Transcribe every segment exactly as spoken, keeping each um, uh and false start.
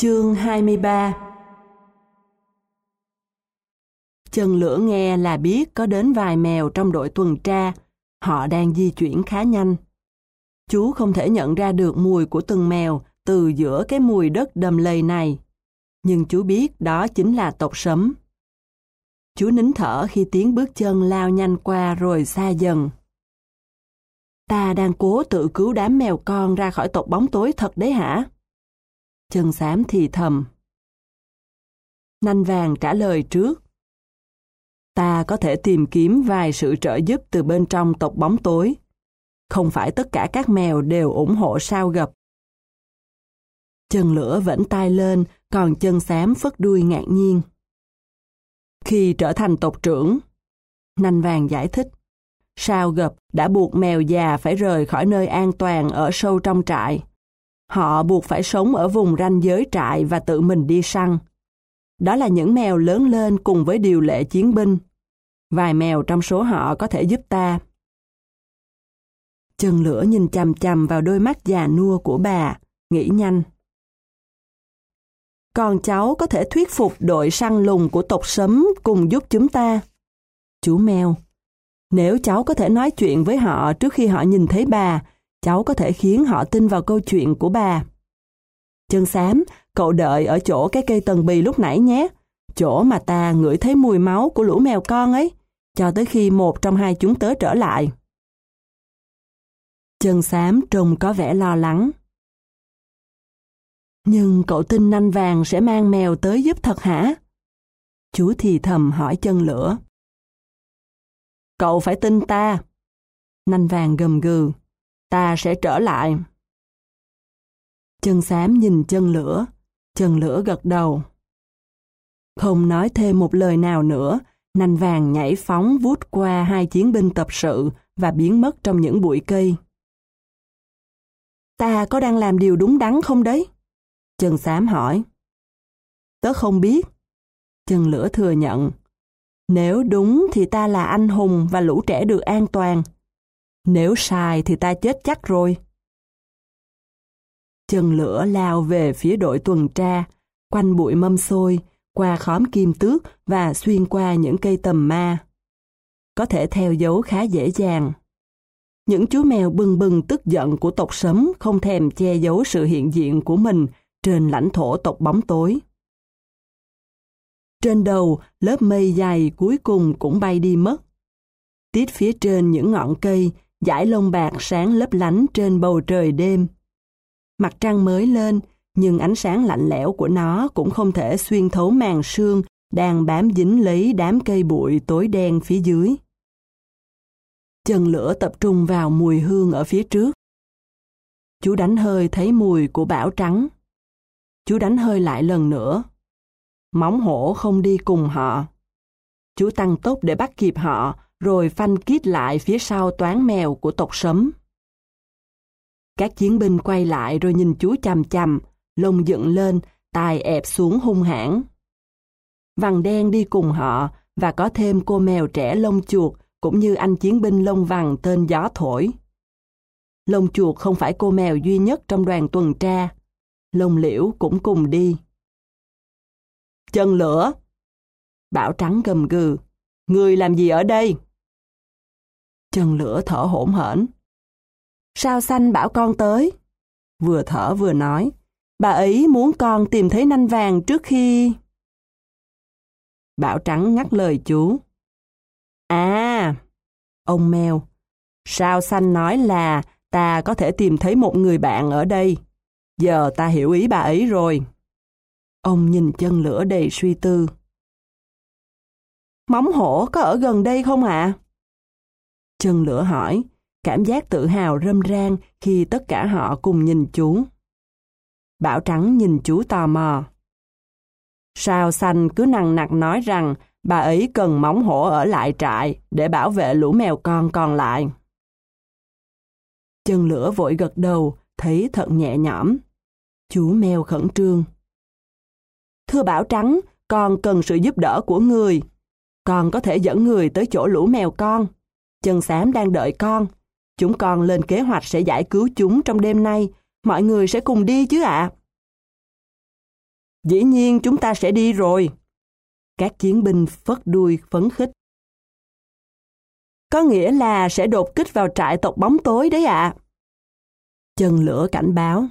Chương hai mươi ba. Chân lửa nghe là biết có đến vài mèo trong đội tuần tra, họ đang di chuyển khá nhanh. Chú không thể nhận ra được mùi của từng mèo từ giữa cái mùi đất đầm lầy này, nhưng chú biết đó chính là tộc sấm. Chú nín thở khi tiếng bước chân lao nhanh qua rồi xa dần. Ta đang cố tự cứu đám mèo con ra khỏi tộc bóng tối thật đấy hả? Chân xám thì thầm. Nanh vàng trả lời trước. Ta có thể tìm kiếm vài sự trợ giúp từ bên trong tộc bóng tối. Không phải tất cả các mèo đều ủng hộ sao gập. Chân lửa vẫn tay lên, còn chân xám phất đuôi ngạc nhiên. Khi trở thành tộc trưởng, Nanh vàng giải thích, sao gập đã buộc mèo già phải rời khỏi nơi an toàn ở sâu trong trại. Họ buộc phải sống ở vùng ranh giới trại và tự mình đi săn. Đó là những mèo lớn lên cùng với điều lệ chiến binh. Vài mèo trong số họ có thể giúp ta. Chân lửa nhìn chằm chằm vào đôi mắt già nua của bà, nghĩ nhanh. Còn cháu có thể thuyết phục đội săn lùng của tộc sấm cùng giúp chúng ta. Chú mèo, nếu cháu có thể nói chuyện với họ trước khi họ nhìn thấy bà, cháu có thể khiến họ tin vào câu chuyện của bà. Chân xám, cậu đợi ở chỗ cái cây tần bì lúc nãy nhé, chỗ mà ta ngửi thấy mùi máu của lũ mèo con ấy, cho tới khi một trong hai chúng tớ trở lại. Chân xám trông có vẻ lo lắng. Nhưng cậu tin Nanh vàng sẽ mang mèo tới giúp thật hả? Chú thì thầm hỏi chân lửa. Cậu phải tin ta. Nanh vàng gầm gừ. Ta sẽ trở lại. Chân xám nhìn chân lửa. Chân lửa gật đầu. Không nói thêm một lời nào nữa, Nanh vàng nhảy phóng vút qua hai chiến binh tập sự và biến mất trong những bụi cây. Ta có đang làm điều đúng đắn không đấy? Chân xám hỏi. Tớ không biết. Chân lửa thừa nhận. Nếu đúng thì ta là anh hùng và lũ trẻ được an toàn. Nếu sai thì ta chết chắc rồi. Chân lửa lao về phía đội tuần tra, quanh bụi mâm xôi, qua khóm kim tước và xuyên qua những cây tầm ma. Có thể theo dấu khá dễ dàng. Những chú mèo bừng bừng tức giận của tộc sấm không thèm che giấu sự hiện diện của mình trên lãnh thổ tộc bóng tối. Trên đầu, lớp mây dày cuối cùng cũng bay đi mất. Tít phía trên những ngọn cây, dải lông bạc sáng lấp lánh trên bầu trời đêm. Mặt trăng mới lên, nhưng ánh sáng lạnh lẽo của nó cũng không thể xuyên thấu màn sương đang bám dính lấy đám cây bụi tối đen phía dưới. Chân lửa tập trung vào mùi hương ở phía trước. Chú đánh hơi thấy mùi của bão trắng. Chú đánh hơi lại lần nữa. Móng hổ không đi cùng họ. Chú tăng tốc để bắt kịp họ, rồi phanh kít lại phía sau toán mèo của tộc sấm. Các chiến binh quay lại rồi nhìn chú chằm chằm, lông dựng lên, tai ẹp xuống hung hãn. Vằn đen đi cùng họ, và có thêm cô mèo trẻ lông chuột, cũng như anh chiến binh lông vằn tên Gió Thổi. Lông chuột không phải cô mèo duy nhất trong đoàn tuần tra. Lông liễu cũng cùng đi. Chân lửa! Bảo trắng gầm gừ. Người làm gì ở đây? Chân lửa thở hổn hển. Sao xanh bảo con tới? Vừa thở vừa nói. Bà ấy muốn con tìm thấy Nanh vàng trước khi... Bảo trắng ngắt lời chú. À! Ông mèo. Sao xanh nói là ta có thể tìm thấy một người bạn ở đây. Giờ ta hiểu ý bà ấy rồi. Ông nhìn chân lửa đầy suy tư. Móng hổ có ở gần đây không ạ? Chân lửa hỏi, cảm giác tự hào râm ran khi tất cả họ cùng nhìn chú. Bảo trắng nhìn chú tò mò. Sao xanh cứ nằng nặc nói rằng bà ấy cần móng hổ ở lại trại để bảo vệ lũ mèo con còn lại. Chân lửa vội gật đầu, thấy thật nhẹ nhõm. Chú mèo khẩn trương. Thưa Bảo trắng, con cần sự giúp đỡ của người. Con có thể dẫn người tới chỗ lũ mèo con. Chân xám đang đợi con. Chúng con lên kế hoạch sẽ giải cứu chúng trong đêm nay. Mọi người sẽ cùng đi chứ ạ? Dĩ nhiên chúng ta sẽ đi rồi. Các chiến binh phất đuôi phấn khích. Có nghĩa là sẽ đột kích vào trại tộc bóng tối đấy ạ. À. Chân lửa cảnh báo.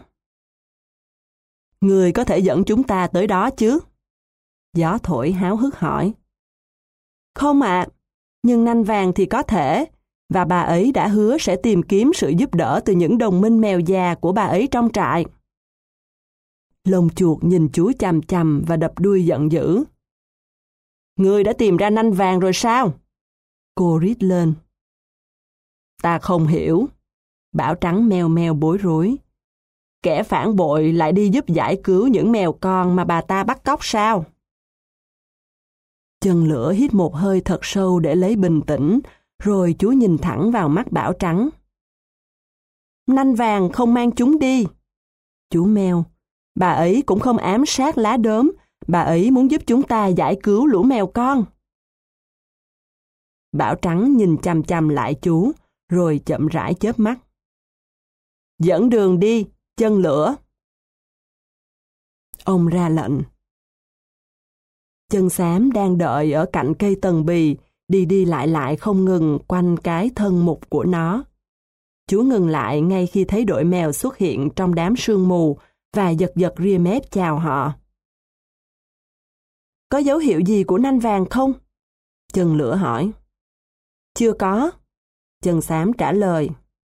Người có thể dẫn chúng ta tới đó chứ? Gió thổi háo hức hỏi. Không ạ, à, nhưng nanh vàng thì có thể, và bà ấy đã hứa sẽ tìm kiếm sự giúp đỡ từ những đồng minh mèo già của bà ấy trong trại. Lông chuột nhìn chú chằm chằm và đập đuôi giận dữ. Ngươi đã tìm ra nanh vàng rồi sao? Cô rít lên. Ta không hiểu. Bảo trắng meo meo bối rối. Kẻ phản bội lại đi giúp giải cứu những mèo con mà bà ta bắt cóc sao? Chân lửa hít một hơi thật sâu để lấy bình tĩnh, rồi chú nhìn thẳng vào mắt Bảo trắng. Nanh vàng không mang chúng đi. Chú meo, bà ấy cũng không ám sát lá đốm, bà ấy muốn giúp chúng ta giải cứu lũ mèo con. Bảo trắng nhìn chằm chằm lại chú, rồi chậm rãi chớp mắt. Dẫn đường đi, chân lửa. Ông ra lệnh. Chân xám đang đợi ở cạnh cây tần bì, đi đi lại lại không ngừng quanh cái thân mục của nó. Chú ngừng lại ngay khi thấy đội mèo xuất hiện trong đám sương mù và giật giật ria mép chào họ. Có dấu hiệu gì của nanh vàng không? Chân lửa hỏi. Chưa có. Chân xám trả lời.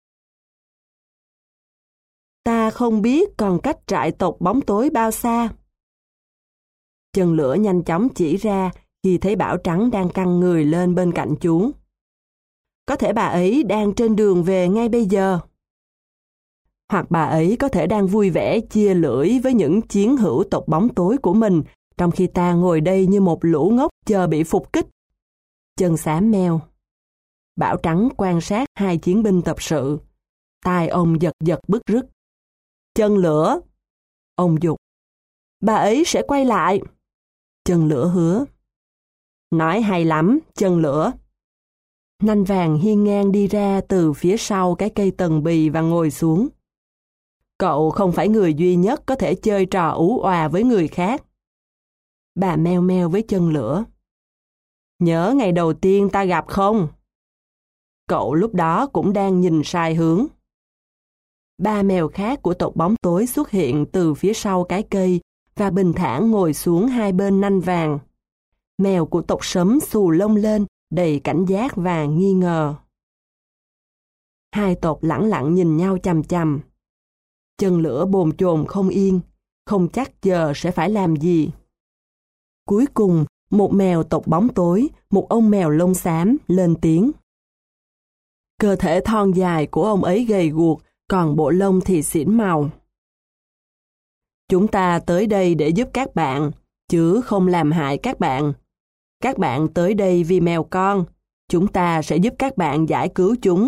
Ta không biết còn cách trại tộc bóng tối bao xa. Chân lửa nhanh chóng chỉ ra khi thấy Bảo trắng đang căng người lên bên cạnh chú. Có thể bà ấy đang trên đường về ngay bây giờ. Hoặc bà ấy có thể đang vui vẻ chia lưỡi với những chiến hữu tộc bóng tối của mình, trong khi ta ngồi đây như một lũ ngốc chờ bị phục kích. Chân xám meo. Bảo trắng quan sát hai chiến binh tập sự. Tai ông giật giật bứt rứt. Chân lửa. Ông giục. Bà ấy sẽ quay lại. Chân lửa hứa. Nói hay lắm, chân lửa. Nanh vàng hiên ngang đi ra từ phía sau cái cây tần bì và ngồi xuống. Cậu không phải người duy nhất có thể chơi trò ú òa với người khác. Bà meo meo với chân lửa. Nhớ ngày đầu tiên ta gặp không? Cậu lúc đó cũng đang nhìn sai hướng. Ba mèo khác của tộc bóng tối xuất hiện từ phía sau cái cây và bình thản ngồi xuống hai bên nanh vàng. Mèo của tộc sấm xù lông lên, đầy cảnh giác và nghi ngờ. Hai tộc lẳng lặng nhìn nhau chằm chằm. Chân lửa bồn chồn không yên, không chắc giờ sẽ phải làm gì. Cuối cùng, một mèo tộc bóng tối, một ông mèo lông xám, lên tiếng. Cơ thể thon dài của ông ấy gầy guộc, còn bộ lông thì xỉn màu. Chúng ta tới đây để giúp các bạn, chứ không làm hại các bạn. Các bạn tới đây vì mèo con, chúng ta sẽ giúp các bạn giải cứu chúng.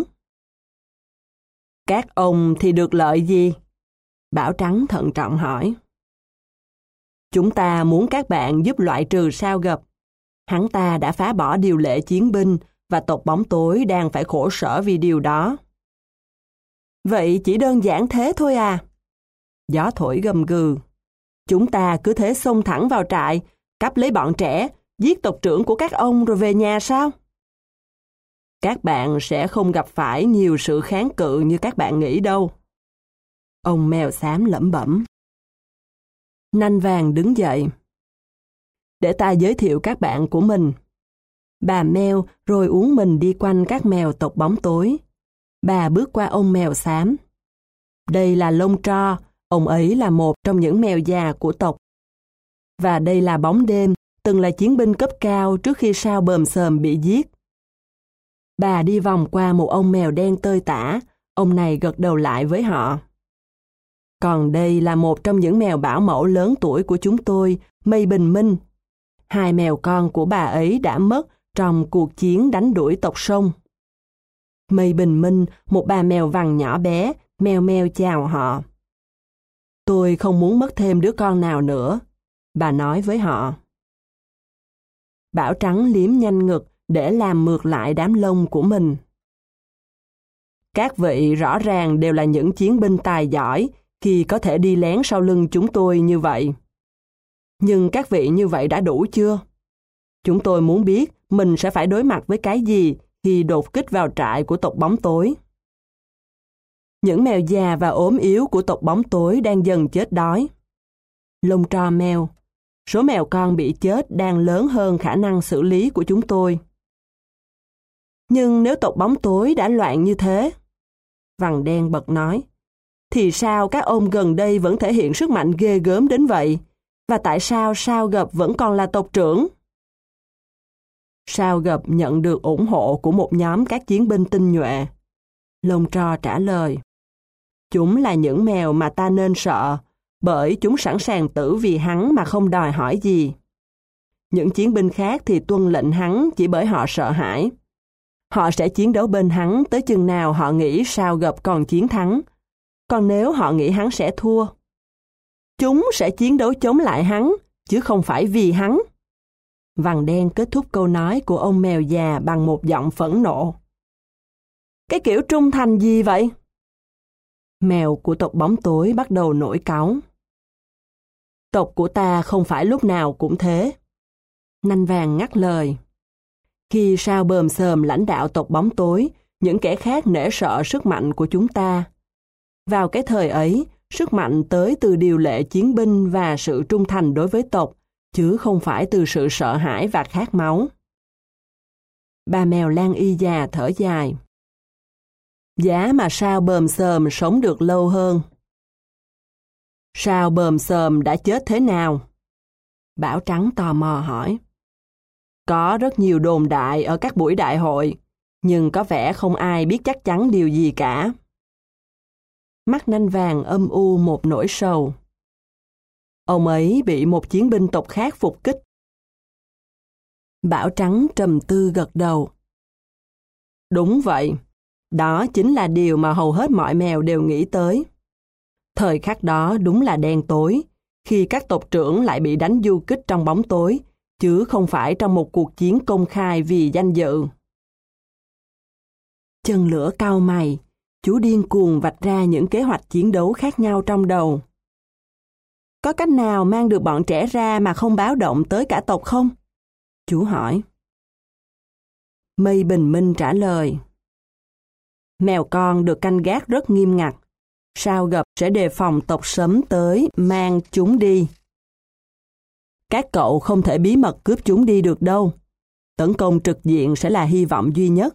Các ông thì được lợi gì? Bảo trắng thận trọng hỏi. Chúng ta muốn các bạn giúp loại trừ sao gập. Hắn ta đã phá bỏ điều lệ chiến binh và tộc bóng tối đang phải khổ sở vì điều đó. Vậy chỉ đơn giản thế thôi à? Gió thổi gầm gừ. Chúng ta cứ thế xông thẳng vào trại, cắp lấy bọn trẻ, giết tộc trưởng của các ông rồi về nhà sao? Các bạn sẽ không gặp phải nhiều sự kháng cự như các bạn nghĩ đâu. Ông mèo xám lẩm bẩm. Nanh vàng đứng dậy. Để ta giới thiệu các bạn của mình. Bà meo rồi uống mình đi quanh các mèo tộc bóng tối. Bà bước qua ông mèo xám. Đây là Lông Tro, ông ấy là một trong những mèo già của tộc. Và đây là Bóng Đêm, từng là chiến binh cấp cao trước khi Sao Bờm Sờm bị giết. Bà đi vòng qua một ông mèo đen tơi tả, ông này gật đầu lại với họ. Còn đây là một trong những mèo bảo mẫu lớn tuổi của chúng tôi, Mây Bình Minh. Hai mèo con của bà ấy đã mất trong cuộc chiến đánh đuổi tộc sông. Mây Bình Minh, một bà mèo vằn nhỏ bé, meo meo chào họ. Tôi không muốn mất thêm đứa con nào nữa, bà nói với họ. Bảo trắng liếm nhanh ngực để làm mượt lại đám lông của mình. Các vị rõ ràng đều là những chiến binh tài giỏi khi có thể đi lén sau lưng chúng tôi như vậy. Nhưng các vị như vậy đã đủ chưa? Chúng tôi muốn biết mình sẽ phải đối mặt với cái gì khi đột kích vào trại của tộc bóng tối. Những mèo già và ốm yếu của tộc bóng tối đang dần chết đói. Lông tro mèo. Số mèo con bị chết đang lớn hơn khả năng xử lý của chúng tôi. Nhưng nếu tộc bóng tối đã loạn như thế, Vằn Đen bật nói, thì sao các ông gần đây vẫn thể hiện sức mạnh ghê gớm đến vậy? Và tại sao Sao Gập vẫn còn là tộc trưởng? Sao Gập nhận được ủng hộ của một nhóm các chiến binh tinh nhuệ. Lông tro trả lời, chúng là những mèo mà ta nên sợ, bởi chúng sẵn sàng tử vì hắn mà không đòi hỏi gì. Những chiến binh khác thì tuân lệnh hắn chỉ bởi họ sợ hãi. Họ sẽ chiến đấu bên hắn tới chừng nào họ nghĩ Sao Gập còn chiến thắng. Còn nếu họ nghĩ hắn sẽ thua, chúng sẽ chiến đấu chống lại hắn, chứ không phải vì hắn. Vằn Đen kết thúc câu nói của ông mèo già bằng một giọng phẫn nộ. Cái kiểu trung thành gì vậy? Mèo của tộc bóng tối bắt đầu nổi cáu. Tộc của ta không phải lúc nào cũng thế. Nanh vàng ngắt lời. Khi Sao Bờm Sờm lãnh đạo tộc bóng tối, những kẻ khác nể sợ sức mạnh của chúng ta. Vào cái thời ấy, sức mạnh tới từ điều lệ chiến binh và sự trung thành đối với tộc, chứ không phải từ sự sợ hãi và khát máu. Bà mèo Lan Y già thở dài. Giá mà Sao Bờm Sờm sống được lâu hơn. Sao Bờm Sờm đã chết thế nào? Bảo Trắng tò mò hỏi. Có rất nhiều đồn đại ở các buổi đại hội, nhưng có vẻ không ai biết chắc chắn điều gì cả. Mắt Nanh Vàng âm u một nỗi sầu. Ông ấy bị một chiến binh tộc khác phục kích. Bảo Trắng trầm tư gật đầu. Đúng vậy, đó chính là điều mà hầu hết mọi mèo đều nghĩ tới. Thời khắc đó đúng là đen tối, khi các tộc trưởng lại bị đánh du kích trong bóng tối, chứ không phải trong một cuộc chiến công khai vì danh dự. Chân Lửa cau mày, chú điên cuồng vạch ra những kế hoạch chiến đấu khác nhau trong đầu. Có cách nào mang được bọn trẻ ra mà không báo động tới cả tộc không? Chú hỏi. Mây Bình Minh trả lời. Mèo con được canh gác rất nghiêm ngặt. Sao Gập sẽ đề phòng tộc Sấm tới mang chúng đi. Các cậu không thể bí mật cướp chúng đi được đâu. Tấn công trực diện sẽ là hy vọng duy nhất.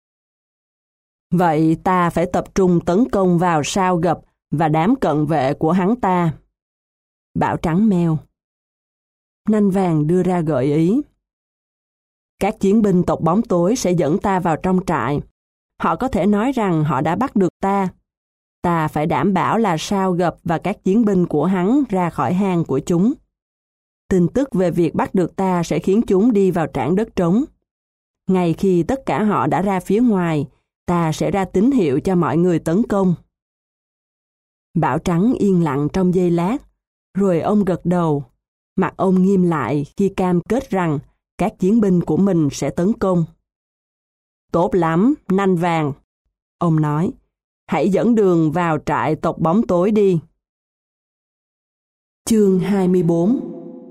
Vậy ta phải tập trung tấn công vào Sao Gập và đám cận vệ của hắn ta. Bảo Trắng meo. Nanh Vàng đưa ra gợi ý. Các chiến binh tộc bóng tối sẽ dẫn ta vào trong trại. Họ có thể nói rằng họ đã bắt được ta. Ta phải đảm bảo là Sao Gập và các chiến binh của hắn ra khỏi hang của chúng. Tin tức về việc bắt được ta sẽ khiến chúng đi vào trảng đất trống. Ngay khi tất cả họ đã ra phía ngoài, ta sẽ ra tín hiệu cho mọi người tấn công. Bảo Trắng yên lặng trong giây lát, rồi ông gật đầu. Mặt ông nghiêm lại khi cam kết rằng các chiến binh của mình sẽ tấn công. Tốt lắm, Nanh Vàng. Ông nói, hãy dẫn đường vào trại tộc bóng tối đi. Chương hai mươi bốn.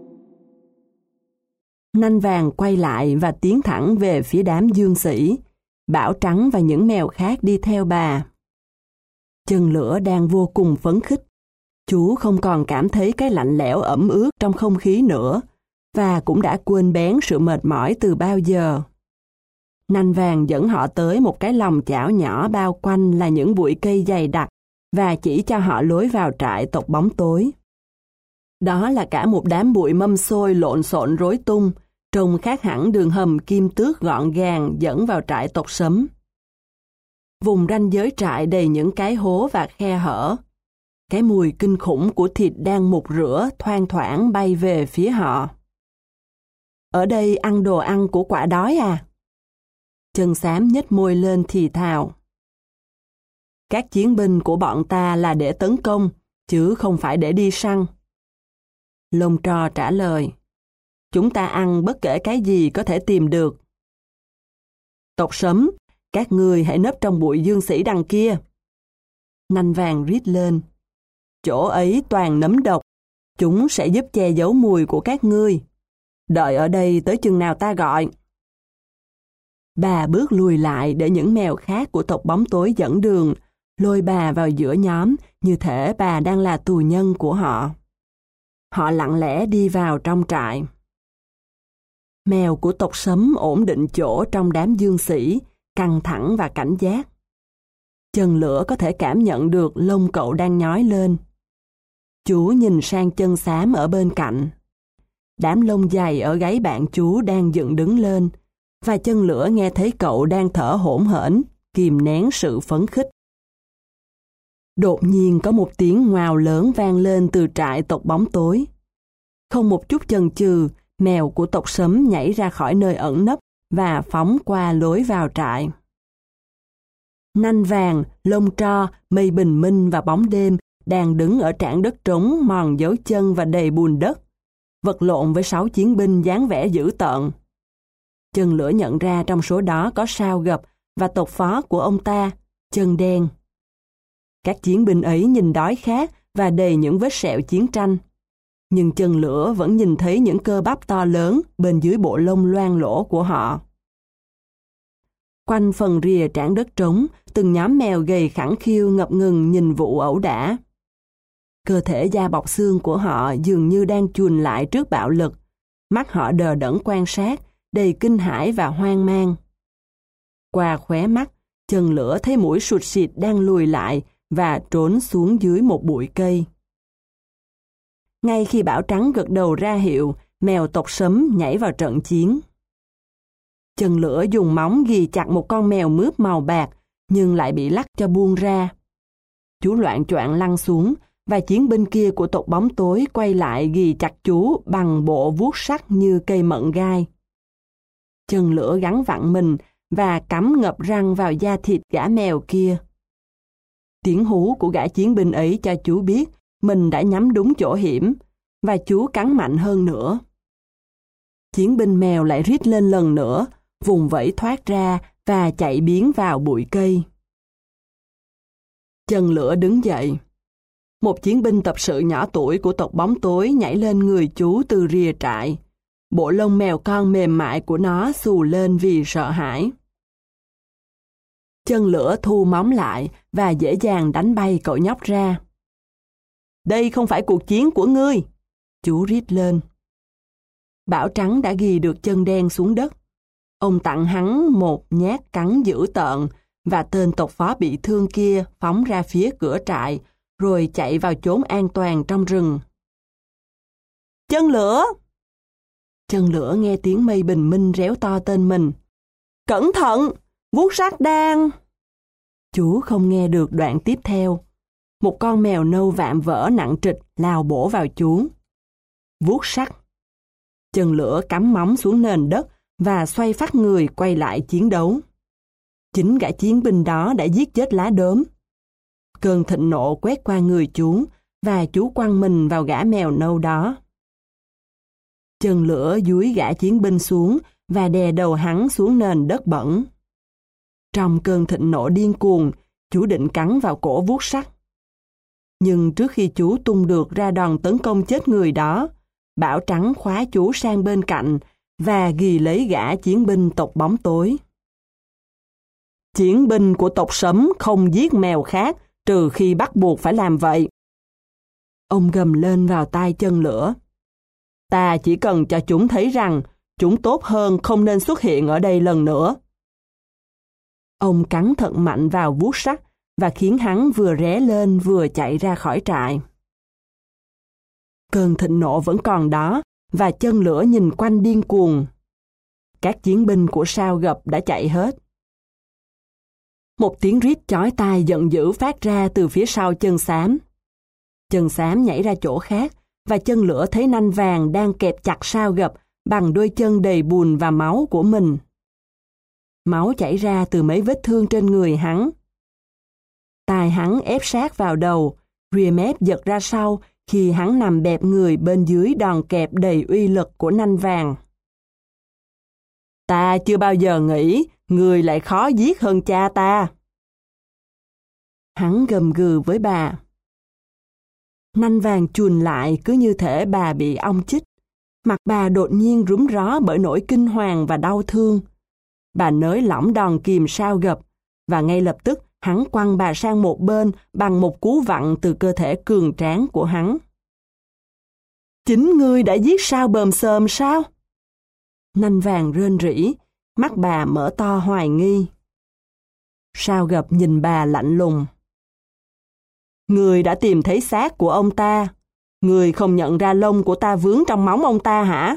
Nanh Vàng quay lại và tiến thẳng về phía đám dương sĩ. Bảo Trắng và những mèo khác đi theo bà. Chân Lửa đang vô cùng phấn khích. Chú không còn cảm thấy cái lạnh lẽo ẩm ướt trong không khí nữa, và cũng đã quên bén sự mệt mỏi từ bao giờ. Nanh Vàng dẫn họ tới một cái lòng chảo nhỏ bao quanh là những bụi cây dày đặc và chỉ cho họ lối vào trại tộc bóng tối. Đó là cả một đám bụi mâm xôi lộn xộn rối tung, trông khác hẳn đường hầm kim tước gọn gàng dẫn vào trại tộc Sấm. Vùng ranh giới trại đầy những cái hố và khe hở. Cái mùi kinh khủng của thịt đang mục rửa thoang thoảng bay về phía họ. Ở đây ăn đồ ăn của quả đói à? Chân Xám nhếch môi lên thì thào. Các chiến binh của bọn ta là để tấn công, chứ không phải để đi săn. Lông Tro trả lời. Chúng ta ăn bất kể cái gì có thể tìm được. Tộc Sấm, các ngươi hãy nấp trong bụi dương sĩ đằng kia. Nanh Vàng rít lên. Chỗ ấy toàn nấm độc, Chúng sẽ giúp che giấu mùi của các ngươi. Đợi ở đây tới chừng nào ta gọi. Bà bước lùi lại để những mèo khác của tộc bóng tối dẫn đường, lôi bà vào giữa nhóm như thể bà đang là tù nhân của họ. Họ lặng lẽ đi vào trong trại. Mèo của tộc Sấm ổn định chỗ trong đám dương sĩ, căng thẳng và cảnh giác. Chân Lửa có thể cảm nhận được lông cậu đang nhói lên. Chú nhìn sang Chân Xám ở bên cạnh. Đám lông dày ở gáy bạn chú đang dựng đứng lên, và Chân Lửa nghe thấy cậu đang thở hổn hển, kìm nén sự phấn khích. Đột nhiên có một tiếng ngoào lớn vang lên từ trại tộc bóng tối. Không một chút chần chừ, mèo của tộc Sấm nhảy ra khỏi nơi ẩn nấp và phóng qua lối vào trại. Nanh vàng, lông tro, mây bình minh và bóng đêm đang đứng ở trảng đất trống mòn dấu chân và đầy bùn đất, vật lộn với sáu chiến binh dáng vẻ dữ tợn. Chân Lửa nhận ra trong số đó có Sao Gập và tộc phó của ông ta, Chân Đen. Các chiến binh ấy nhìn đói khát và đầy những vết sẹo chiến tranh. Nhưng Chân Lửa vẫn nhìn thấy những cơ bắp to lớn bên dưới bộ lông loang lỗ của họ. Quanh phần rìa trảng đất trống, từng nhóm mèo gầy khẳng khiu ngập ngừng nhìn vụ ẩu đả. Cơ thể da bọc xương của họ dường như đang chùn lại trước bạo lực. Mắt họ đờ đẫn quan sát, đầy kinh hãi và hoang mang. Qua khóe mắt, Chân Lửa thấy mũi sụt sịt đang lùi lại và trốn xuống dưới một bụi cây. Ngay khi Bảo Trắng gật đầu ra hiệu, mèo tộc Sấm nhảy vào trận chiến. Chân Lửa dùng móng ghì chặt một con mèo mướp màu bạc, nhưng lại bị lắc cho buông ra. Chú loạng choạng lăn xuống, và chiến binh kia của tộc bóng tối quay lại ghì chặt chú bằng bộ vuốt sắc như cây mận gai. Chân Lửa gắn vặn mình và cắm ngập răng vào da thịt gã mèo kia. Tiếng hú của gã chiến binh ấy cho chú biết mình đã nhắm đúng chỗ hiểm, và chú cắn mạnh hơn nữa. Chiến binh mèo lại rít lên lần nữa, vùng vẫy thoát ra và chạy biến vào bụi cây. Chân Lửa đứng dậy. Một chiến binh tập sự nhỏ tuổi của tộc bóng tối nhảy lên người chú từ rìa trại. Bộ lông mèo con mềm mại của nó xù lên vì sợ hãi. Chân Lửa thu móng lại và dễ dàng đánh bay cậu nhóc ra. Đây không phải cuộc chiến của ngươi, chú rít lên. Bảo Trắng đã ghi được Chân Đen xuống đất. Ông tặng hắn một nhát cắn dữ tợn, và tên tộc phó bị thương kia phóng ra phía cửa trại, rồi chạy vào chốn an toàn trong rừng. Chân Lửa! Chân Lửa nghe tiếng mây bình minh réo to tên mình. Cẩn thận! Vuốt sắt đang... Chú không nghe được đoạn tiếp theo. Một con mèo nâu vạm vỡ nặng trịch lao bổ vào chú. Vuốt sắt. Chân Lửa cắm móng xuống nền đất và xoay phát người quay lại chiến đấu. Chính gã chiến binh đó đã giết chết lá đốm. Cơn thịnh nộ quét qua người chú, và chú quăng mình vào gã mèo nâu đó. Chân Lửa dúi gã chiến binh xuống và đè đầu hắn xuống nền đất bẩn. Trong cơn thịnh nộ điên cuồng, chú định cắn vào cổ vuốt sắt. Nhưng trước khi chú tung được ra đòn tấn công chết người đó, Bảo Trắng khóa chú sang bên cạnh và ghì lấy gã chiến binh tộc bóng tối. Chiến binh của tộc Sấm không giết mèo khác trừ khi bắt buộc phải làm vậy. Ông gầm lên vào tai Chân Lửa. Ta chỉ cần cho chúng thấy rằng chúng tốt hơn không nên xuất hiện ở đây lần nữa. Ông cắn thật mạnh vào vuốt sắt và khiến hắn vừa ré lên vừa chạy ra khỏi trại. Cơn thịnh nộ vẫn còn đó, và Chân Lửa nhìn quanh điên cuồng. Các chiến binh của Sao Gập đã chạy hết. Một tiếng rít chói tai giận dữ phát ra từ phía sau Chân Xám. Chân Xám nhảy ra chỗ khác, và Chân Lửa thấy Nanh Vàng đang kẹp chặt Sao Gập bằng đôi chân đầy bùn và máu của mình. Máu chảy ra từ mấy vết thương trên người hắn. Tai hắn ép sát vào đầu, rìa mép giật ra sau khi hắn nằm bẹp người bên dưới đòn kẹp đầy uy lực của Nanh Vàng. Ta chưa bao giờ nghĩ người lại khó giết hơn cha ta. Hắn gầm gừ với bà. Nanh vàng chùn lại cứ như thể bà bị ong chích. Mặt bà đột nhiên rúm ró bởi nỗi kinh hoàng và đau thương. Bà nới lỏng đòn kìm Sao Gập, và ngay lập tức hắn quăng bà sang một bên bằng một cú vặn từ cơ thể cường tráng của hắn. Chính ngươi đã giết Sao Bờm Xờm sao? Nanh vàng rên rỉ, mắt bà mở to hoài nghi. Sao Gập nhìn bà lạnh lùng. Ngươi đã tìm thấy xác của ông ta. Ngươi không nhận ra lông của ta vướng trong móng ông ta hả?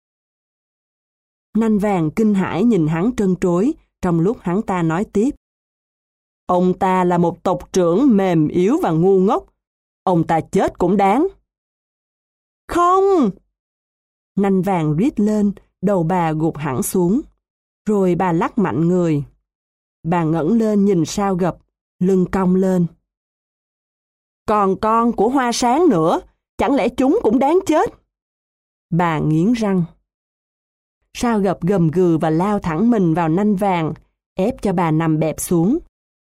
Nanh vàng kinh hãi nhìn hắn trân trối, trong lúc hắn ta nói tiếp. Ông ta là một tộc trưởng mềm yếu và ngu ngốc. Ông ta chết cũng đáng. Không! Nanh vàng rít lên, đầu bà gục hẳn xuống. Rồi bà lắc mạnh người. Bà ngẩng lên nhìn Sao Gập, lưng cong lên. Còn con của Hoa Sáng nữa, chẳng lẽ chúng cũng đáng chết? Bà nghiến răng. Sao Gập gầm gừ và lao thẳng mình vào nanh vàng, ép cho bà nằm bẹp xuống.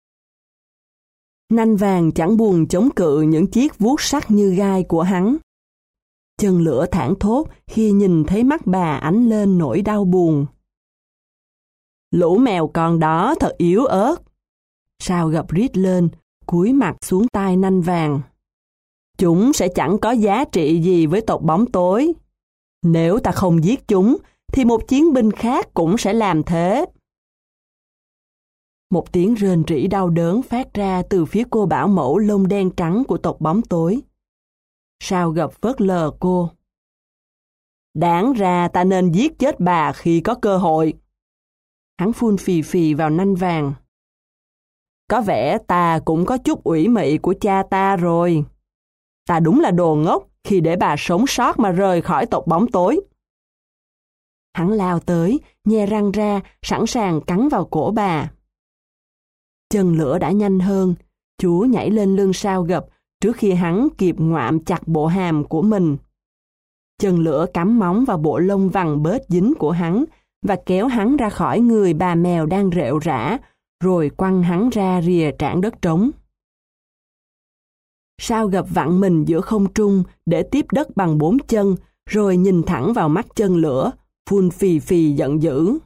Nanh vàng chẳng buồn chống cự những chiếc vuốt sắc như gai của hắn. Chân lửa thảng thốt khi nhìn thấy mắt bà ánh lên nỗi đau buồn. Lũ mèo con đó thật yếu ớt. Sao Gập rít lên, cúi mặt xuống tai nanh vàng. Chúng sẽ chẳng có giá trị gì với tộc bóng tối. Nếu ta không giết chúng, thì một chiến binh khác cũng sẽ làm thế. Một tiếng rên rỉ đau đớn phát ra từ phía cô bảo mẫu lông đen trắng của tộc bóng tối. Sao Gập phớt lờ cô. Đáng ra ta nên giết chết bà khi có cơ hội. Hắn phun phì phì vào nanh vàng. Có vẻ ta cũng có chút ủy mị của cha ta rồi. Ta đúng là đồ ngốc khi để bà sống sót mà rời khỏi tộc bóng tối. Hắn lao tới, nhe răng ra, sẵn sàng cắn vào cổ bà. Chân lửa đã nhanh hơn, chú nhảy lên lưng Sao Gập trước khi hắn kịp ngoạm chặt bộ hàm của mình. Chân lửa cắm móng vào bộ lông vằn bết dính của hắn và kéo hắn ra khỏi người bà mèo đang rệu rã, rồi quăng hắn ra rìa trảng đất trống. Sao Gập vặn mình giữa không trung để tiếp đất bằng bốn chân, rồi nhìn thẳng vào mắt chân lửa, phun phì phì giận dữ.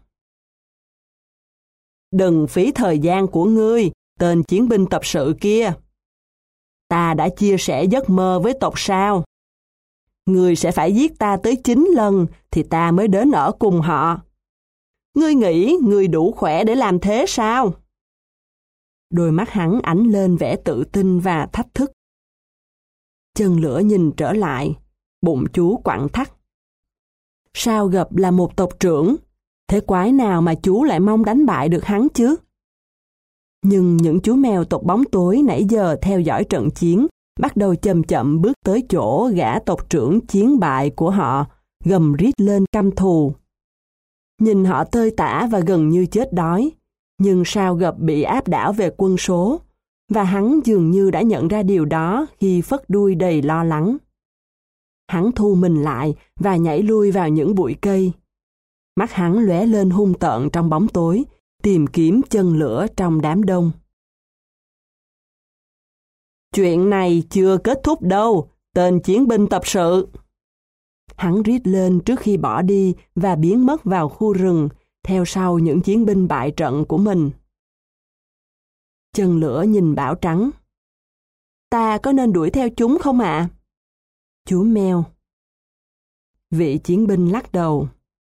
Đừng phí thời gian của ngươi, tên chiến binh tập sự kia. Ta đã chia sẻ giấc mơ với tộc Sao. Ngươi sẽ phải giết ta tới chín lần thì ta mới đến ở cùng họ. Ngươi nghĩ ngươi đủ khỏe để làm thế sao? Đôi mắt hắn ánh lên vẻ tự tin và thách thức. Chân lửa nhìn trở lại, bụng chú quặn thắt. Sao Gập là một tộc trưởng, thế quái nào mà chú lại mong đánh bại được hắn chứ? Nhưng những chú mèo tộc bóng tối nãy giờ theo dõi trận chiến, bắt đầu chậm chậm bước tới chỗ gã tộc trưởng chiến bại của họ, gầm rít lên căm thù. Nhìn họ tơi tả và gần như chết đói, nhưng Sao Gập bị áp đảo về quân số, và hắn dường như đã nhận ra điều đó khi phất đuôi đầy lo lắng. Hắn thu mình lại và nhảy lui vào những bụi cây. Mắt hắn lóe lên hung tợn trong bóng tối, tìm kiếm chân lửa trong đám đông. Chuyện này chưa kết thúc đâu, tên chiến binh tập sự. Hắn rít lên trước khi bỏ đi và biến mất vào khu rừng, theo sau những chiến binh bại trận của mình. Chân lửa nhìn Bảo Trắng. Ta có nên đuổi theo chúng không ạ? À? Chú meo. Vị chiến binh lắc đầu.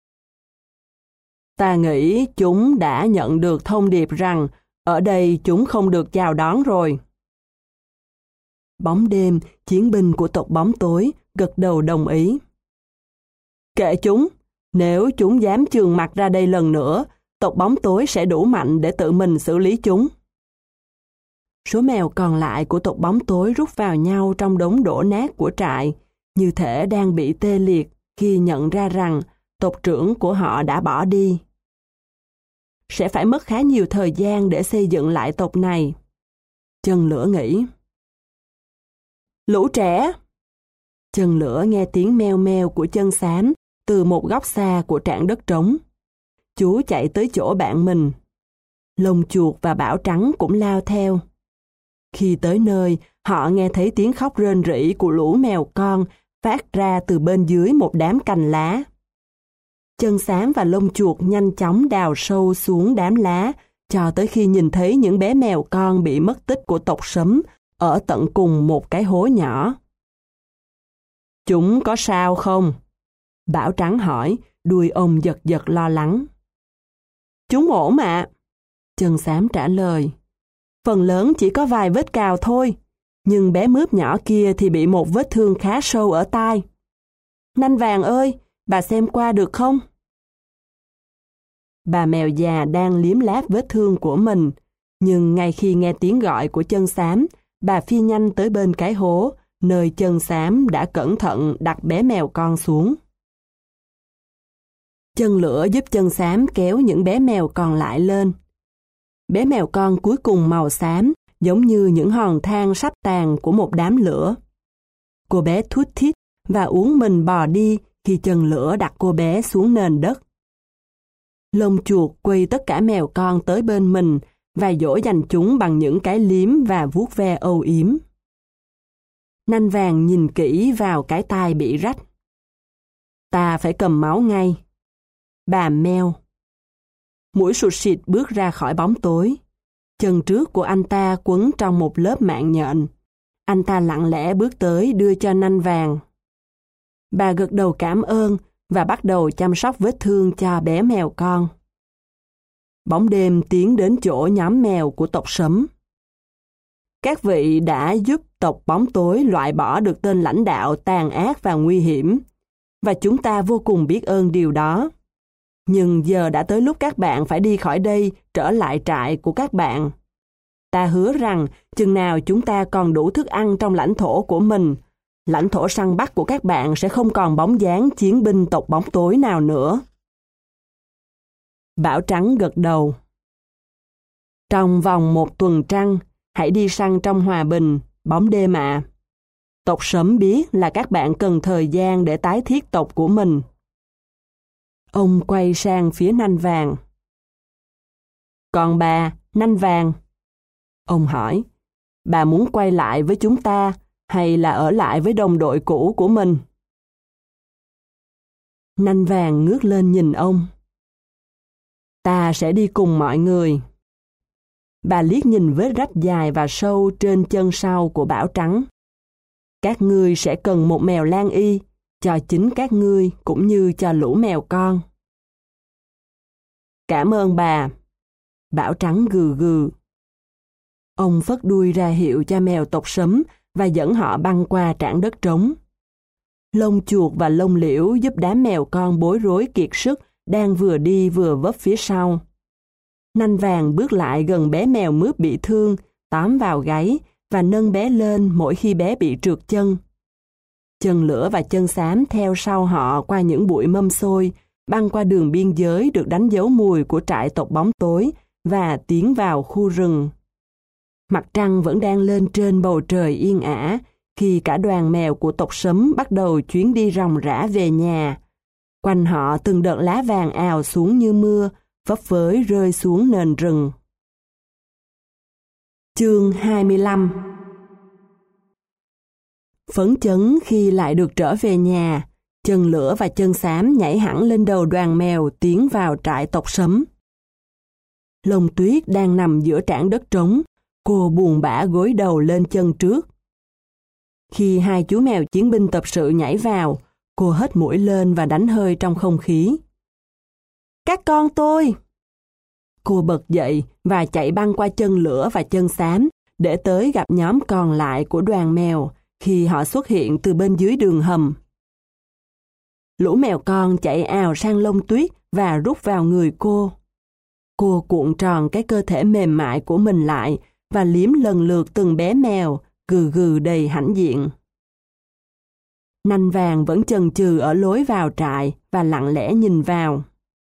Ta nghĩ chúng đã nhận được thông điệp rằng ở đây chúng không được chào đón rồi. Bóng đêm, chiến binh của tộc bóng tối, gật đầu đồng ý. Kệ chúng, nếu chúng dám chườn mặt ra đây lần nữa, tộc bóng tối sẽ đủ mạnh để tự mình xử lý chúng. Số mèo còn lại của tộc bóng tối rút vào nhau trong đống đổ nát của trại, như thể đang bị tê liệt khi nhận ra rằng tộc trưởng của họ đã bỏ đi. Sẽ phải mất khá nhiều thời gian để xây dựng lại tộc này. Chân lửa nghĩ. Lũ trẻ! Chân lửa nghe tiếng meo meo của chân xám từ một góc xa của trảng đất trống. Chú chạy tới chỗ bạn mình. Lông chuột và Bảo Trắng cũng lao theo. Khi tới nơi, họ nghe thấy tiếng khóc rên rỉ của lũ mèo con phát ra từ bên dưới một đám cành lá. Chân xám và lông chuột nhanh chóng đào sâu xuống đám lá, cho tới khi nhìn thấy những bé mèo con bị mất tích của tộc sấm ở tận cùng một cái hố nhỏ. Chúng có sao không? Bảo Trắng hỏi, đuôi ông giật giật lo lắng. Chúng ổn ạ. Chân xám trả lời. Phần lớn chỉ có vài vết cào thôi, nhưng bé mướp nhỏ kia thì bị một vết thương khá sâu ở tai. Nanh vàng ơi, bà xem qua được không? Bà mèo già đang liếm láp vết thương của mình, nhưng ngay khi nghe tiếng gọi của Chân xám, bà phi nhanh tới bên cái hố, nơi Chân xám đã cẩn thận đặt bé mèo con xuống. Chân lửa giúp Chân xám kéo những bé mèo còn lại lên. Bé mèo con cuối cùng màu xám, giống như những hòn than sắp tàn của một đám lửa. Cô bé thút thít và uốn mình bò đi khi chân lửa đặt cô bé xuống nền đất. Lông chuột quay tất cả mèo con tới bên mình và dỗ dành chúng bằng những cái liếm và vuốt ve âu yếm. Nanh vàng nhìn kỹ vào cái tai bị rách. Ta phải cầm máu ngay. Bà meo. Mũi sụt sịt bước ra khỏi bóng tối. Chân trước của anh ta quấn trong một lớp mạng nhện. Anh ta lặng lẽ bước tới đưa cho Nanh vàng. Bà gật đầu cảm ơn và bắt đầu chăm sóc vết thương cho bé mèo con. Bóng đêm tiến đến chỗ nhóm mèo của tộc sấm. Các vị đã giúp tộc bóng tối loại bỏ được tên lãnh đạo tàn ác và nguy hiểm, và chúng ta vô cùng biết ơn điều đó. Nhưng giờ đã tới lúc các bạn phải đi khỏi đây trở lại trại của các bạn. Ta hứa rằng chừng nào chúng ta còn đủ thức ăn trong lãnh thổ của mình, lãnh thổ săn bắt của các bạn sẽ không còn bóng dáng chiến binh tộc bóng tối nào nữa. Bảo Trắng gật đầu. Trong vòng một tuần trăng, hãy đi săn trong hòa bình, bóng đêm ạ. À. Tộc sấm biết là các bạn cần thời gian để tái thiết tộc của mình. Ông quay sang phía Nanh vàng. Còn bà, Nanh vàng? Ông hỏi, bà muốn quay lại với chúng ta hay là ở lại với đồng đội cũ của mình? Nanh vàng ngước lên nhìn ông. Ta sẽ đi cùng mọi người. Bà liếc nhìn vết rách dài và sâu trên chân sau của Bảo Trắng. Các ngươi sẽ cần một mèo lang y, cho chính các ngươi cũng như cho lũ mèo con. Cảm ơn bà. Bảo Trắng gừ gừ. Ông phất đuôi ra hiệu cho mèo tộc sấm và dẫn họ băng qua trảng đất trống. Lông chuột và lông liễu giúp đám mèo con bối rối kiệt sức đang vừa đi vừa vấp phía sau. Nanh vàng bước lại gần bé mèo mướp bị thương, tóm vào gáy và nâng bé lên mỗi khi bé bị trượt chân. Chân lửa và chân xám theo sau họ qua những bụi mâm xôi, băng qua đường biên giới được đánh dấu mùi của trại tộc bóng tối và tiến vào khu rừng. Mặt trăng vẫn đang lên trên bầu trời yên ả khi cả đoàn mèo của tộc sấm bắt đầu chuyến đi ròng rã về nhà. Quanh họ từng đợt lá vàng ào xuống như mưa, phấp phới rơi xuống nền rừng. Chương hai mươi lăm. Phấn chấn khi lại được trở về nhà, chân lửa và chân xám nhảy hẳn lên đầu đoàn mèo tiến vào trại tộc sấm. Lông Tuyết đang nằm giữa trảng đất trống, cô buồn bã gối đầu lên chân trước. Khi hai chú mèo chiến binh tập sự nhảy vào, cô hất mũi lên và đánh hơi trong không khí. Các con tôi! Cô bật dậy và chạy băng qua chân lửa và chân xám để tới gặp nhóm còn lại của đoàn mèo khi họ xuất hiện từ bên dưới đường hầm. Lũ mèo con chạy ào sang Lông Tuyết và rút vào người cô. Cô cuộn tròn cái cơ thể mềm mại của mình lại và liếm lần lượt từng bé mèo, gừ gừ đầy hãnh diện. Nanh vàng vẫn chần chừ ở lối vào trại và lặng lẽ nhìn vào.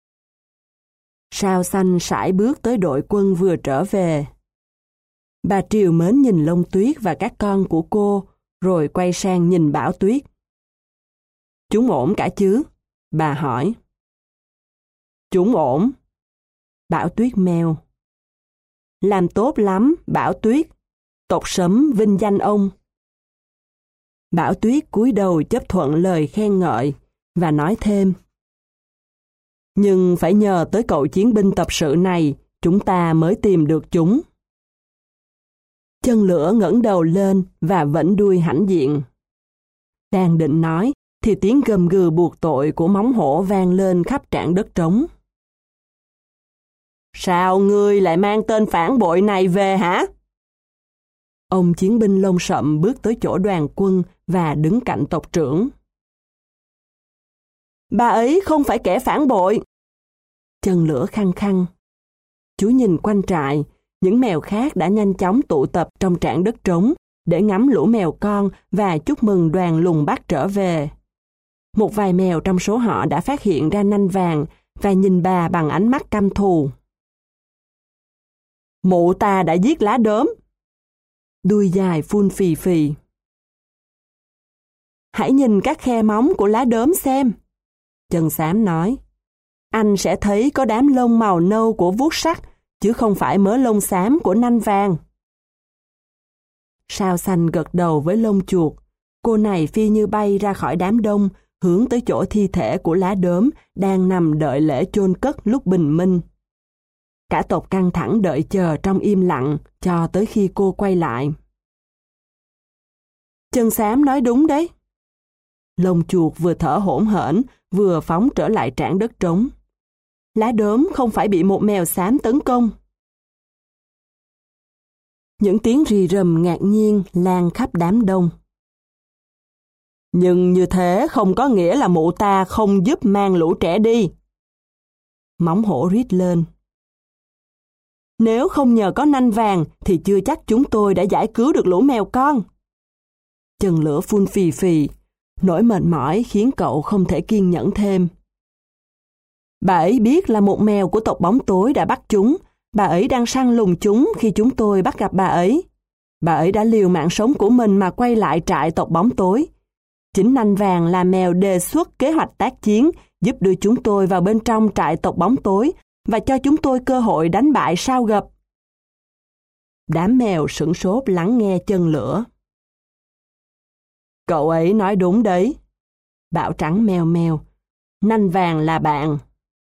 Sao xanh sải bước tới đội quân vừa trở về. Bà trìu mến nhìn Lông Tuyết và các con của cô, rồi quay sang nhìn Bảo Tuyết. Chúng ổn cả chứ? Bà hỏi. Chúng ổn. Bảo Tuyết meo. Làm tốt lắm, Bảo Tuyết. tộc Sấm vinh danh ông. Bảo Tuyết cúi đầu chấp thuận lời khen ngợi và nói thêm: Nhưng phải nhờ tới cậu chiến binh tập sự này, chúng ta mới tìm được chúng. Chân Lửa ngẩng đầu lên và vẫn đuôi hãnh diện. Đang định nói, thì tiếng gầm gừ buộc tội của móng hổ vang lên khắp trảng đất trống. Sao ngươi lại mang tên phản bội này về hả? Ông chiến binh lông sậm bước tới chỗ đoàn quân và đứng cạnh tộc trưởng. Bà ấy không phải kẻ phản bội. Chân Lửa khăng khăng. Chú nhìn quanh trại, những mèo khác đã nhanh chóng tụ tập trong trảng đất trống để ngắm lũ mèo con và chúc mừng đoàn lùng bắt trở về. Một vài mèo trong số họ đã phát hiện ra nanh vàng và nhìn bà bằng ánh mắt căm thù. Mụ ta đã giết lá đốm. Đuôi dài phun phì phì. Hãy nhìn các khe móng của lá đốm xem. Chân Xám nói. Anh sẽ thấy có đám lông màu nâu của vuốt sắt, chứ không phải mớ lông xám của nanh vàng. Sao Xanh gật đầu với lông chuột. Cô này phi như bay ra khỏi đám đông, hướng tới chỗ thi thể của lá đốm đang nằm đợi lễ chôn cất lúc bình minh. Cả tộc căng thẳng đợi chờ trong im lặng cho tới khi cô quay lại. Chân Xám nói đúng đấy. Lông chuột vừa thở hổn hển, vừa phóng trở lại trảng đất trống. Lá đốm không phải bị một mèo xám tấn công. Những tiếng rì rầm ngạc nhiên lan khắp đám đông. Nhưng như thế không có nghĩa là mụ ta không giúp mang lũ trẻ đi. Móng hổ rít lên. Nếu không nhờ có nanh vàng thì chưa chắc chúng tôi đã giải cứu được lũ mèo con. Chân Lửa phun phì phì, nỗi mệt mỏi khiến cậu không thể kiên nhẫn thêm. Bà ấy biết là một mèo của tộc Bóng Tối đã bắt chúng. Bà ấy đang săn lùng chúng khi chúng tôi bắt gặp bà ấy. Bà ấy đã liều mạng sống của mình mà quay lại trại tộc Bóng Tối. Chính nanh vàng là mèo đề xuất kế hoạch tác chiến, giúp đưa chúng tôi vào bên trong trại tộc Bóng Tối và cho chúng tôi cơ hội đánh bại Sao Gập. Đám mèo sửng sốt lắng nghe Chân Lửa. Cậu ấy nói đúng đấy. Bảo Trắng meo meo. Nanh vàng là bạn.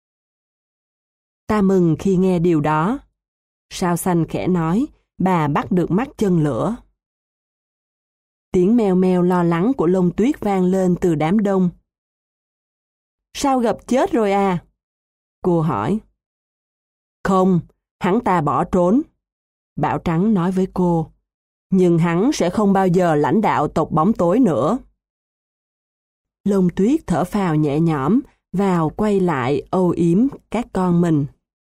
Ta mừng khi nghe điều đó. Sao Xanh khẽ nói, bà bắt được mắt Chân Lửa. Tiếng meo meo lo lắng của Lông Tuyết vang lên từ đám đông. Sao Gập chết rồi à? Cô hỏi. Không, hắn ta bỏ trốn. Bảo Trắng nói với cô. Nhưng hắn sẽ không bao giờ lãnh đạo tộc Bóng Tối nữa. Lông Tuyết thở phào nhẹ nhõm, vào quay lại âu yếm các con mình.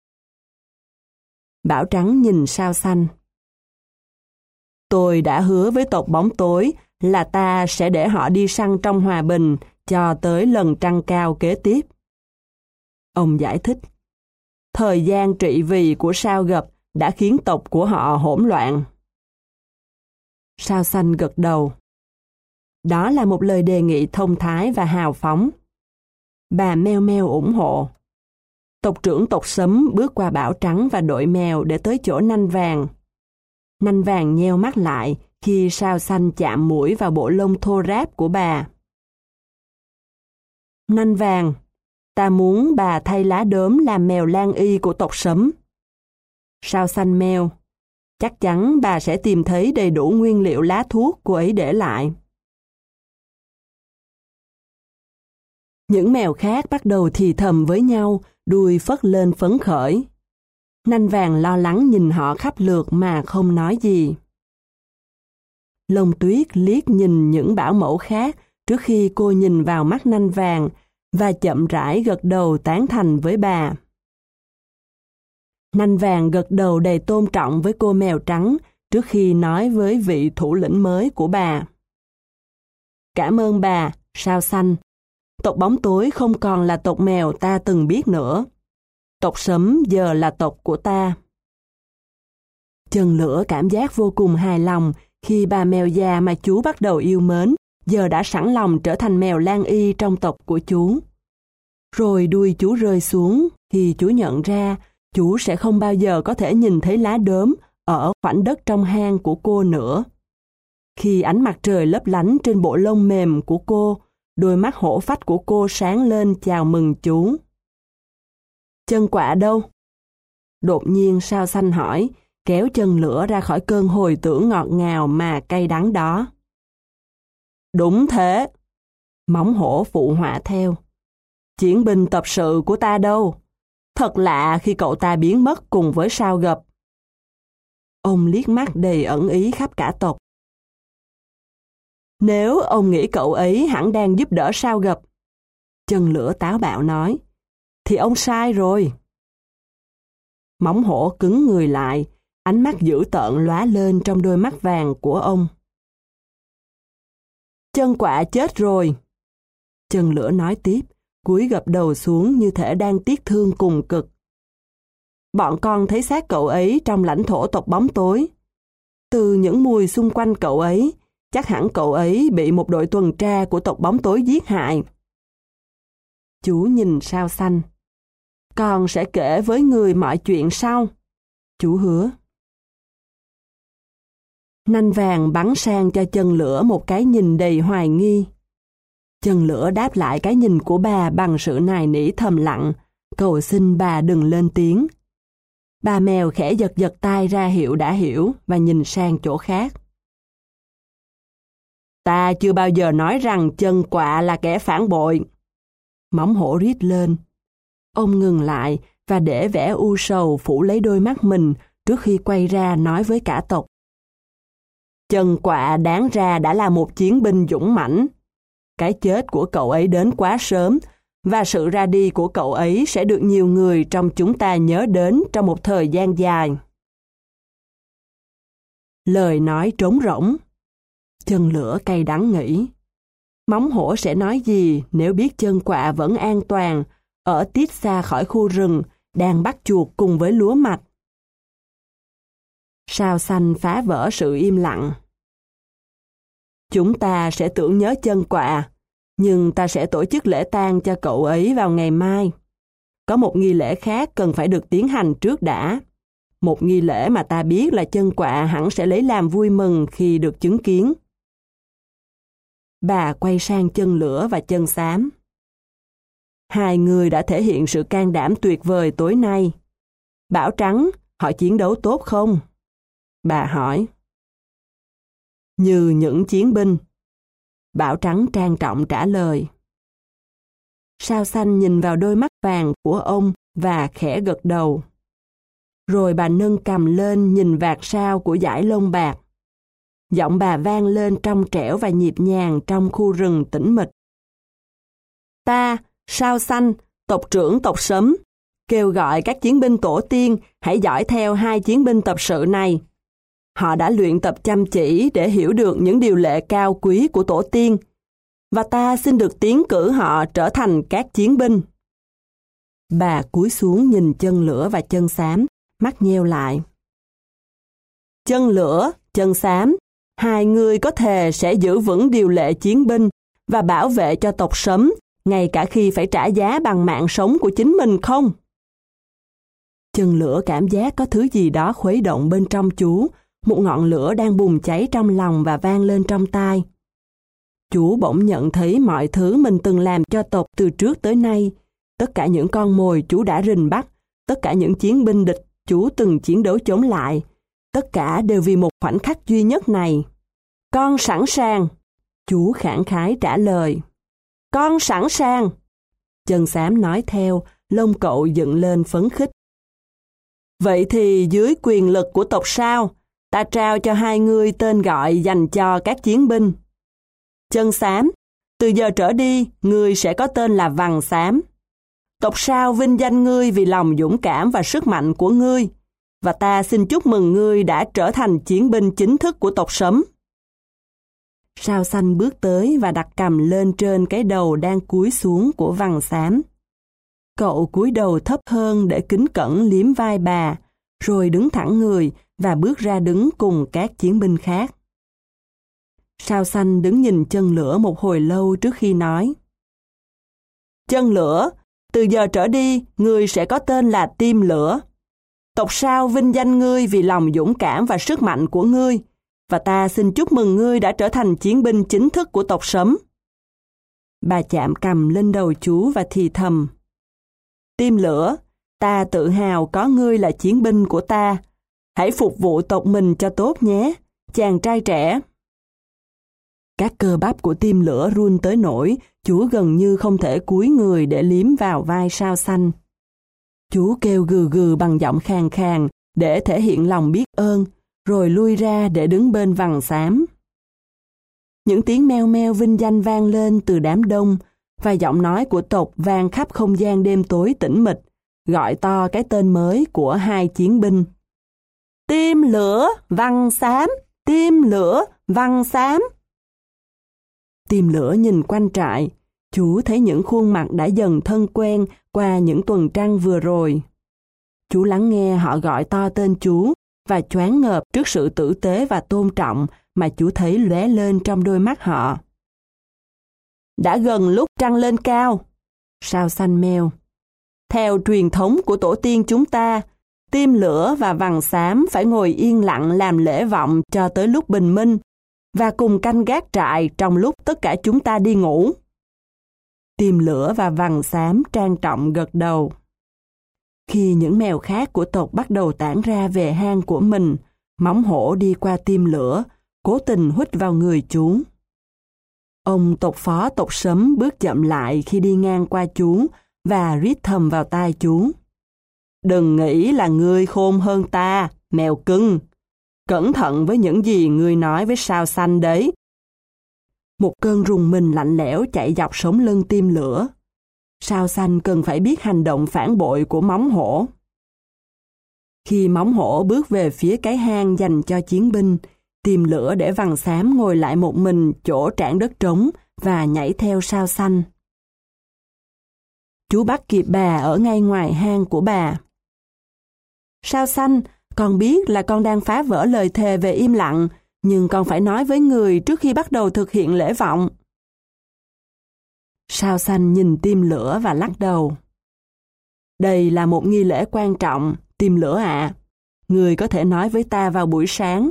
Bảo Trắng nhìn Sao Xanh. Tôi đã hứa với tộc Bóng Tối là ta sẽ để họ đi săn trong hòa bình cho tới lần trăng cao kế tiếp. Ông giải thích. Thời gian trị vì của Sao Gập đã khiến tộc của họ hỗn loạn. Sao Xanh gật đầu. Đó là một lời đề nghị thông thái và hào phóng. Bà meo meo ủng hộ. Tộc trưởng tộc Sấm bước qua Bảo Trắng và đội mèo để tới chỗ nanh vàng. Nanh vàng nheo mắt lại khi Sao Xanh chạm mũi vào bộ lông thô ráp của bà. Nanh vàng, ta muốn bà thay lá đốm làm mèo lang y của tộc Sấm. Sao Xanh meo. Chắc chắn bà sẽ tìm thấy đầy đủ nguyên liệu lá thuốc cô ấy để lại. Những mèo khác bắt đầu thì thầm với nhau, đuôi phất lên phấn khởi. Nanh vàng lo lắng nhìn họ khắp lượt mà không nói gì. Lông Tuyết liếc nhìn những bảo mẫu khác trước khi cô nhìn vào mắt nanh vàng và chậm rãi gật đầu tán thành với bà. Nanh vàng gật đầu đầy tôn trọng với cô mèo trắng trước khi nói với vị thủ lĩnh mới của bà. Cảm ơn bà, Sao Xanh. Tộc Bóng Tối không còn là tộc mèo ta từng biết nữa. Tộc Sấm giờ là tộc của ta. Chân Lửa cảm giác vô cùng hài lòng khi bà mèo già mà chú bắt đầu yêu mến giờ đã sẵn lòng trở thành mèo lang y trong tộc của chú. Rồi đuôi chú rơi xuống khi chú nhận ra chú sẽ không bao giờ có thể nhìn thấy lá đốm ở khoảnh đất trong hang của cô nữa. Khi ánh mặt trời lấp lánh trên bộ lông mềm của cô, đôi mắt hổ phách của cô sáng lên chào mừng chú. Chân quạ đâu? Đột nhiên Sao Xanh hỏi, kéo chân lửa ra khỏi cơn hồi tưởng ngọt ngào mà cay đắng đó. Đúng thế. Móng hổ phụ họa theo. Chiến binh tập sự của ta đâu? Thật lạ khi cậu ta biến mất cùng với Sao Gập. Ông liếc mắt đầy ẩn ý khắp cả tộc. Nếu ông nghĩ cậu ấy hẳn đang giúp đỡ Sao Gập, chân lửa táo bạo nói, thì ông sai rồi. Móng hổ cứng người lại, ánh mắt dữ tợn lóa lên trong đôi mắt vàng của ông. Chân quạ chết rồi. Chân lửa nói tiếp, cúi gập đầu xuống như thể đang tiếc thương cùng cực. Bọn con thấy xác cậu ấy trong lãnh thổ tộc bóng tối. Từ những mùi xung quanh cậu ấy, chắc hẳn cậu ấy bị một đội tuần tra của tộc bóng tối giết hại. Chú nhìn Sao Xanh. Con sẽ kể với người mọi chuyện sau. Chú hứa. Nanh vàng bắn sang cho chân lửa một cái nhìn đầy hoài nghi. Chân lửa đáp lại cái nhìn của bà bằng sự nài nỉ thầm lặng, cầu xin bà đừng lên tiếng. Bà mèo khẽ giật giật tay ra hiệu đã hiểu và nhìn sang chỗ khác. Ta chưa bao giờ nói rằng chân quạ là kẻ phản bội. Móng hổ rít lên. Ông ngừng lại và để vẻ u sầu phủ lấy đôi mắt mình trước khi quay ra nói với cả tộc. Chân quạ đáng ra đã là một chiến binh dũng mãnh. Cái chết của cậu ấy đến quá sớm và sự ra đi của cậu ấy sẽ được nhiều người trong chúng ta nhớ đến trong một thời gian dài. Lời nói trống rỗng. Chân lửa cay đắng nghĩ. Móng hổ sẽ nói gì nếu biết chân quạ vẫn an toàn, ở tít xa khỏi khu rừng, đang bắt chuột cùng với lúa mạch. Sao Xanh phá vỡ sự im lặng. Chúng ta sẽ tưởng nhớ chân quạ, nhưng ta sẽ tổ chức lễ tang cho cậu ấy vào ngày mai. Có một nghi lễ khác cần phải được tiến hành trước đã. Một nghi lễ mà ta biết là chân quạ hẳn sẽ lấy làm vui mừng khi được chứng kiến. Bà quay sang chân lửa và chân xám. Hai người đã thể hiện sự can đảm tuyệt vời tối nay. Bảo Trắng, họ chiến đấu tốt không? Bà hỏi. Như những chiến binh. Bảo Trắng trang trọng trả lời. Sao Xanh nhìn vào đôi mắt vàng của ông và khẽ gật đầu. Rồi bà nâng cằm lên nhìn vạt sao của dải lông bạc. Giọng bà vang lên trong trẻo và nhịp nhàng trong khu rừng tĩnh mịch. Ta, Sao Xanh, tộc trưởng tộc Sấm, kêu gọi các chiến binh tổ tiên hãy dõi theo hai chiến binh tập sự này. Họ đã luyện tập chăm chỉ để hiểu được những điều lệ cao quý của tổ tiên, và ta xin được tiến cử họ trở thành các chiến binh. Bà cúi xuống nhìn chân lửa và chân xám, mắt nheo lại. Chân lửa, chân xám, hai người có thề sẽ giữ vững điều lệ chiến binh và bảo vệ cho tộc Sấm, ngay cả khi phải trả giá bằng mạng sống của chính mình không? Chân lửa cảm giác có thứ gì đó khuấy động bên trong chú, một ngọn lửa đang bùng cháy trong lòng và vang lên trong tai. Chú bỗng nhận thấy mọi thứ mình từng làm cho tộc từ trước tới nay, tất cả những con mồi chú đã rình bắt, tất cả những chiến binh địch chú từng chiến đấu chống lại, tất cả đều vì một khoảnh khắc duy nhất này. Con sẵn sàng, chú khẳng khái trả lời. Con sẵn sàng, chân xám nói theo, lông cậu dựng lên phấn khích. Vậy thì dưới quyền lực của tộc Sao, ta trao cho hai ngươi tên gọi dành cho các chiến binh. Chân xám, từ giờ trở đi, ngươi sẽ có tên là Vằn Xám. Tộc Sao vinh danh ngươi vì lòng dũng cảm và sức mạnh của ngươi, và ta xin chúc mừng ngươi đã trở thành chiến binh chính thức của tộc Sấm. Sao Xanh bước tới và đặt cằm lên trên cái đầu đang cúi xuống của Vằn Xám. Cậu cúi đầu thấp hơn để kính cẩn liếm vai bà, rồi đứng thẳng người và bước ra đứng cùng các chiến binh khác. Sao Xanh đứng nhìn chân lửa một hồi lâu trước khi nói. Chân lửa, từ giờ trở đi, ngươi sẽ có tên là Tim Lửa. tộc Sao vinh danh ngươi vì lòng dũng cảm và sức mạnh của ngươi, và ta xin chúc mừng ngươi đã trở thành chiến binh chính thức của tộc Sấm. Bà chạm cầm lên đầu chú và thì thầm: Tim Lửa, ta tự hào có ngươi là chiến binh của ta. Hãy phục vụ tộc mình cho tốt nhé, chàng trai trẻ. Các cơ bắp của Tim Lửa run tới nỗi chú gần như không thể cúi người để liếm vào vai Sao Xanh. Chú kêu gừ gừ bằng giọng khàn khàn để thể hiện lòng biết ơn, rồi lui ra để đứng bên vằng xám. Những tiếng meo meo vinh danh vang lên từ đám đông, và giọng nói của tộc vang khắp không gian đêm tối tĩnh mịch, gọi to cái tên mới của hai chiến binh. Tim Lửa vằng xám, Tim Lửa vằng xám. Tim Lửa nhìn quanh trại, chú thấy những khuôn mặt đã dần thân quen qua những tuần trăng vừa rồi. Chú lắng nghe họ gọi to tên chú và choáng ngợp trước sự tử tế và tôn trọng mà chú thấy lóe lên trong đôi mắt họ. Đã gần lúc trăng lên cao, Sao Xanh meo. Theo truyền thống của tổ tiên chúng ta, Tim Lửa và vằng xám phải ngồi yên lặng làm lễ vọng cho tới lúc bình minh và cùng canh gác trại trong lúc tất cả chúng ta đi ngủ. Tim Lửa và vằng xám trang trọng gật đầu. Khi những mèo khác của tộc bắt đầu tản ra về hang của mình, Móng Hổ đi qua Tim Lửa, cố tình huých vào người chú. Ông tộc phó tộc Sấm bước chậm lại khi đi ngang qua chú và rít thầm vào tai chú. Đừng nghĩ là ngươi khôn hơn ta, mèo cưng. Cẩn thận với những gì ngươi nói với Sao Xanh đấy. Một cơn rùng mình lạnh lẽo chạy dọc sống lưng Tim Lửa. Sao Xanh cần phải biết hành động phản bội của Móng Hổ. Khi Móng Hổ bước về phía cái hang dành cho chiến binh, Tim Lửa để vằng xám ngồi lại một mình chỗ trảng đất trống và nhảy theo Sao Xanh. Chú bắt kịp bà ở ngay ngoài hang của bà. Sao Xanh, con biết là con đang phá vỡ lời thề về im lặng, nhưng con phải nói với người trước khi bắt đầu thực hiện lễ vọng. Sao Xanh nhìn Tim Lửa và lắc đầu. Đây là một nghi lễ quan trọng, Tim Lửa ạ. À. Người có thể nói với ta vào buổi sáng.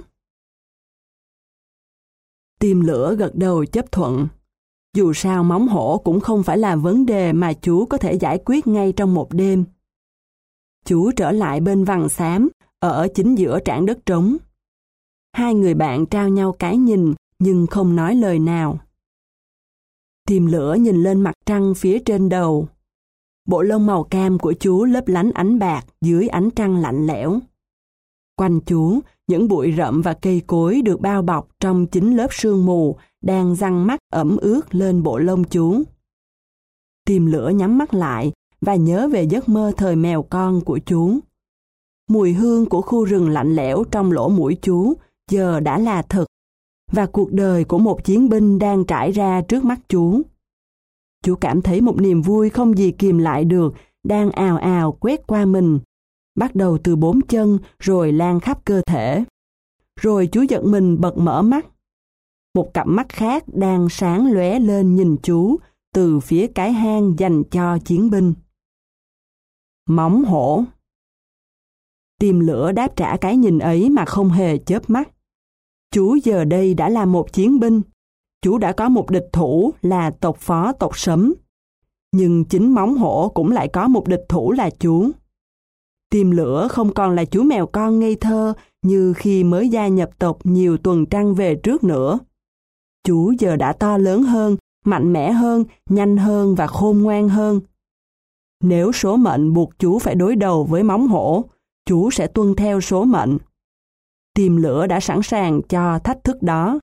Tim Lửa gật đầu chấp thuận. Dù sao Móng Hổ cũng không phải là vấn đề mà chú có thể giải quyết ngay trong một đêm. Chú trở lại bên vằng xám, ở chính giữa trảng đất trống. Hai người bạn trao nhau cái nhìn, nhưng không nói lời nào. Tim Lửa nhìn lên mặt trăng phía trên đầu. Bộ lông màu cam của chú lấp lánh ánh bạc dưới ánh trăng lạnh lẽo. Quanh chú, những bụi rậm và cây cối được bao bọc trong chính lớp sương mù đang giăng mắt ẩm ướt lên bộ lông chú. Tim Lửa nhắm mắt lại và nhớ về giấc mơ thời mèo con của chú. Mùi hương của khu rừng lạnh lẽo trong lỗ mũi chú giờ đã là thực, và cuộc đời của một chiến binh đang trải ra trước mắt chú. Chú cảm thấy một niềm vui không gì kìm lại được đang ào ào quét qua mình, bắt đầu từ bốn chân rồi lan khắp cơ thể. Rồi chú giật mình bật mở mắt. Một cặp mắt khác đang sáng lóe lên nhìn chú từ phía cái hang dành cho chiến binh. Móng Hổ. Tim Lửa đáp trả cái nhìn ấy mà không hề chớp mắt. Chú giờ đây đã là một chiến binh. Chú đã có một địch thủ là tộc phó tộc Sấm. Nhưng chính Móng Hổ cũng lại có một địch thủ là chú. Tim Lửa không còn là chú mèo con ngây thơ như khi mới gia nhập tộc nhiều tuần trăng về trước nữa. Chú giờ đã to lớn hơn, mạnh mẽ hơn, nhanh hơn và khôn ngoan hơn. Nếu số mệnh buộc chú phải đối đầu với Móng Hổ, chú sẽ tuân theo số mệnh. Tim Lửa đã sẵn sàng cho thách thức đó.